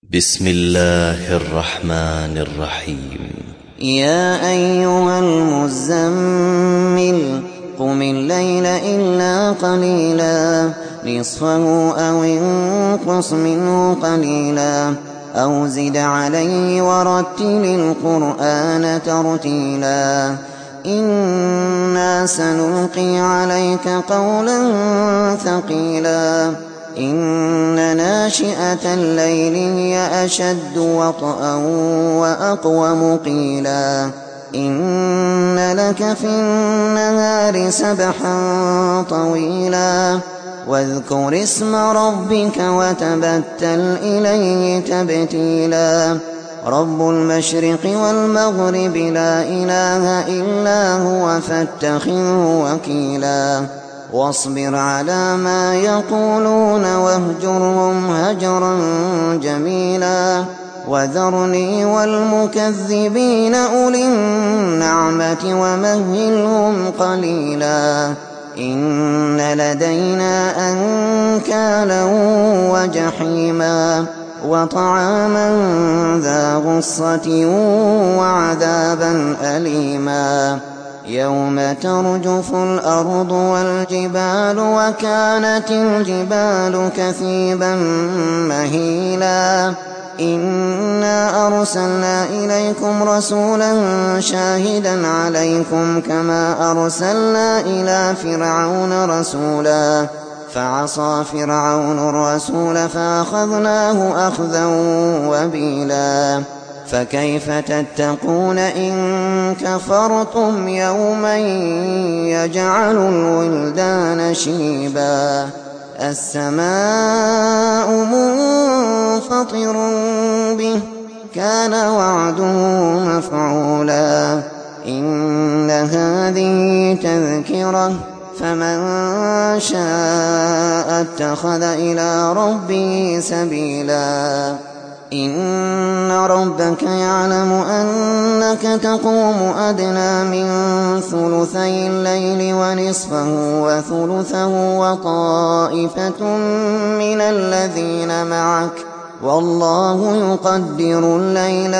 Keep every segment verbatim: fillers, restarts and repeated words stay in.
بسم الله الرحمن الرحيم. يا أيها المزمل قم الليل إلا قليلا نصفه أو انقص منه قليلا أو زد عليه ورتل القرآن ترتيلا إنا سنلقي عليك قولا ثقيلا إن ناشئة الليل هي أشد وطئا وأقوم قيلا إن لك في النهار سبحا طويلا واذكر اسم ربك وتبتل إليه تبتيلا رب المشرق والمغرب لا إله إلا هو فاتخذه وكيلا واصبر على ما يقولون واهجرهم هجرا جميلا وذرني والمكذبين أولي النعمة ومهلهم قليلا إن لدينا أنكالا وجحيما وطعاما ذا غصة وعذابا أليما يوم ترجف الأرض والجبال وكانت الجبال كثيبا مهيلا إنا أرسلنا إليكم رسولا شاهدا عليكم كما أرسلنا إلى فرعون رسولا فعصى فرعون الرسول فأخذناه أخذا وبيلا فكيف تتقون إن كفرتم يوما يجعل الولدان شيبا السماء منفطر به كان وعده مفعولا إن هذه تذكرة فمن شاء اتخذ إلى ربه سبيلا إن ربك يعلم أنك تقوم أدنى من ثلثي الليل ونصفه وثلثه وطائفة من الذين معك والله يقدر الليل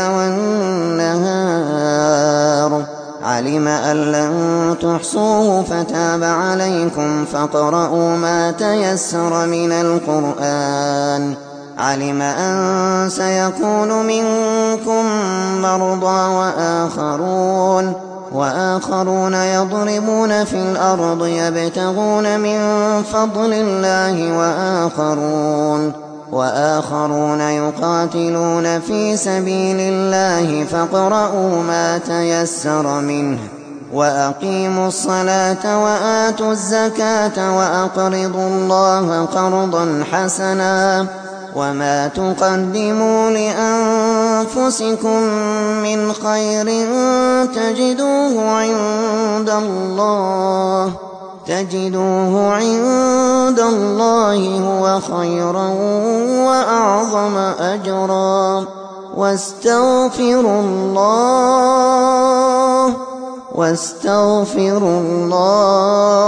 والنهار علم أن لن تحصوه فتاب عليكم فاقرؤوا ما تيسر من القرآن علم أن سيكون منكم مرضى وآخرون وآخرون يضربون في الأرض يبتغون من فضل الله وآخرون وآخرون يقاتلون في سبيل الله فاقرؤوا ما تيسر منه وأقيموا الصلاة وآتوا الزكاة وأقرضوا الله قرضا حسنا وما تقدموا لأنفسكم من خير تجدوه عند الله تجدوه عند الله هو خيرا وأعظم أجرا واستغفروا الله واستغفروا الله